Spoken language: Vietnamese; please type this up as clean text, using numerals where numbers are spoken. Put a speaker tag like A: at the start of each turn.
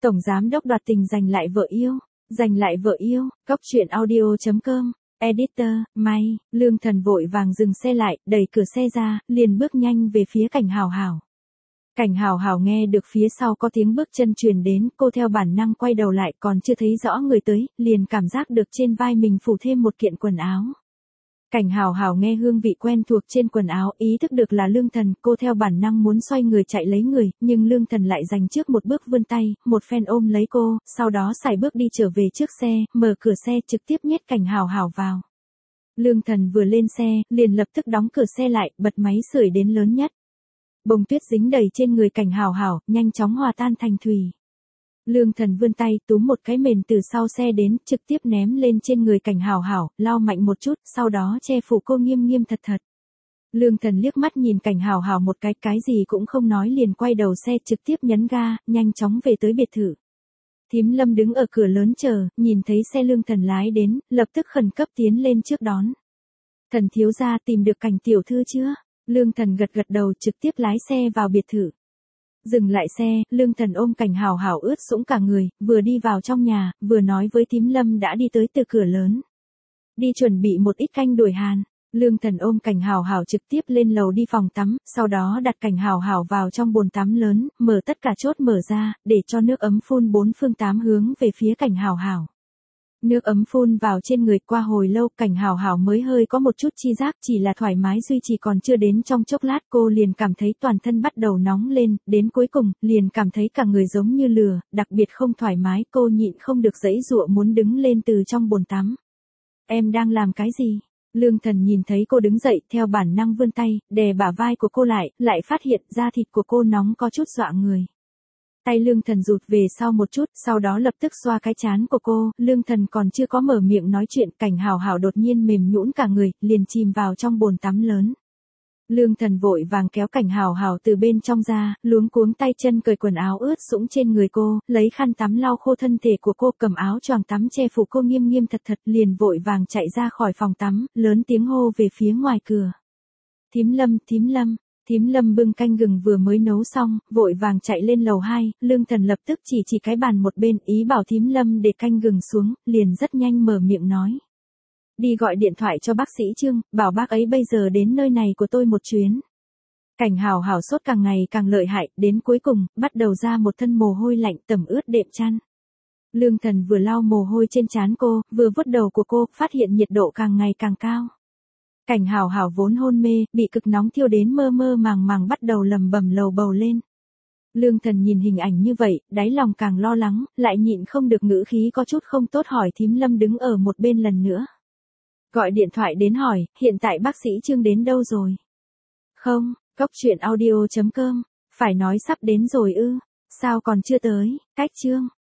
A: Tổng giám đốc đoạt tình giành lại vợ yêu. Giành lại vợ yêu, Cóc truyện audio.com. Editor, May, Lương Thần vội vàng dừng xe lại, đẩy cửa xe ra, liền bước nhanh về phía Cảnh Hào Hào. Cảnh Hào Hào nghe được phía sau có tiếng bước chân truyền đến, cô theo bản năng quay đầu lại, còn chưa thấy rõ người tới, liền cảm giác được trên vai mình phủ thêm một kiện quần áo. Cảnh Hào Hào nghe hương vị quen thuộc trên quần áo, ý thức được là Lương Thần, cô theo bản năng muốn xoay người chạy lấy người, nhưng Lương Thần lại giành trước một bước vươn tay, một phen ôm lấy cô, sau đó sải bước đi trở về trước xe, mở cửa xe trực tiếp nhét Cảnh Hào Hào vào. Lương Thần vừa lên xe, liền lập tức đóng cửa xe lại, bật máy sưởi đến lớn nhất. Bông tuyết dính đầy trên người Cảnh Hào Hào, nhanh chóng hòa tan thành thủy. Lương Thần vươn tay túm một cái mền từ sau xe đến, trực tiếp ném lên trên người Cảnh Hào Hào, lau mạnh một chút, sau đó che phủ cô nghiêm nghiêm thật thật. Lương Thần liếc mắt nhìn Cảnh Hào Hào một cái gì cũng không nói liền quay đầu xe trực tiếp nhấn ga, nhanh chóng về tới biệt thự. Thím Lâm đứng ở cửa lớn chờ, nhìn thấy xe Lương Thần lái đến, lập tức khẩn cấp tiến lên trước đón. Thần thiếu gia tìm được Cảnh tiểu thư chưa? Lương Thần gật gật đầu trực tiếp lái xe vào biệt thự. Dừng lại xe, Lương Thần ôm Cảnh Hào Hào ướt sũng cả người, vừa đi vào trong nhà, vừa nói với thím Lâm đã đi tới từ cửa lớn. Đi chuẩn bị một ít canh đuổi hàn. Lương Thần ôm Cảnh Hào Hào trực tiếp lên lầu đi phòng tắm, sau đó đặt Cảnh Hào Hào vào trong bồn tắm lớn, mở tất cả chốt mở ra, để cho nước ấm phun bốn phương tám hướng về phía Cảnh Hào Hào. Nước ấm phun vào trên người, qua hồi lâu Cảnh Hào Hào mới hơi có một chút chi giác, chỉ là thoải mái duy trì còn chưa đến trong chốc lát cô liền cảm thấy toàn thân bắt đầu nóng lên, đến cuối cùng, liền cảm thấy cả người giống như lửa, đặc biệt không thoải mái, cô nhịn không được giãy giụa muốn đứng lên từ trong bồn tắm. Em đang làm cái gì? Lương Thần nhìn thấy cô đứng dậy, theo bản năng vươn tay, đè bả vai của cô lại phát hiện da thịt của cô nóng có chút dọa người. Tay Lương Thần rụt về sau một chút, sau đó lập tức xoa cái trán của cô, Lương Thần còn chưa có mở miệng nói chuyện, Cảnh Hào Hào đột nhiên mềm nhũn cả người, liền chìm vào trong bồn tắm lớn. Lương Thần vội vàng kéo Cảnh Hào Hào từ bên trong ra, luống cuống tay chân cởi quần áo ướt sũng trên người cô, lấy khăn tắm lau khô thân thể của cô, cầm áo choàng tắm che phủ cô nghiêm nghiêm thật thật, liền vội vàng chạy ra khỏi phòng tắm, lớn tiếng hô về phía ngoài cửa. Thím Lâm, thím Lâm. Thím Lâm bưng canh gừng vừa mới nấu xong, vội vàng chạy lên lầu 2, Lương Thần lập tức chỉ cái bàn một bên, ý bảo thím Lâm để canh gừng xuống, liền rất nhanh mở miệng nói. Đi gọi điện thoại cho bác sĩ Trương, bảo bác ấy bây giờ đến nơi này của tôi một chuyến. Cảnh Hào Hào sốt càng ngày càng lợi hại, đến cuối cùng, bắt đầu ra một thân mồ hôi lạnh tẩm ướt đệm chăn. Lương Thần vừa lau mồ hôi trên trán cô, vừa vuốt đầu của cô, phát hiện nhiệt độ càng ngày càng cao. Cảnh Hào Hào vốn hôn mê, bị cực nóng thiêu đến mơ mơ màng màng bắt đầu lầm bầm lầu bầu lên. Lương Thần nhìn hình ảnh như vậy, đáy lòng càng lo lắng, lại nhịn không được ngữ khí có chút không tốt hỏi thím Lâm đứng ở một bên lần nữa. Gọi điện thoại đến hỏi, hiện tại bác sĩ Trương đến đâu rồi? Không, Cóc truyện audio.com, phải nói sắp đến rồi ư, sao còn chưa tới, cách Trương.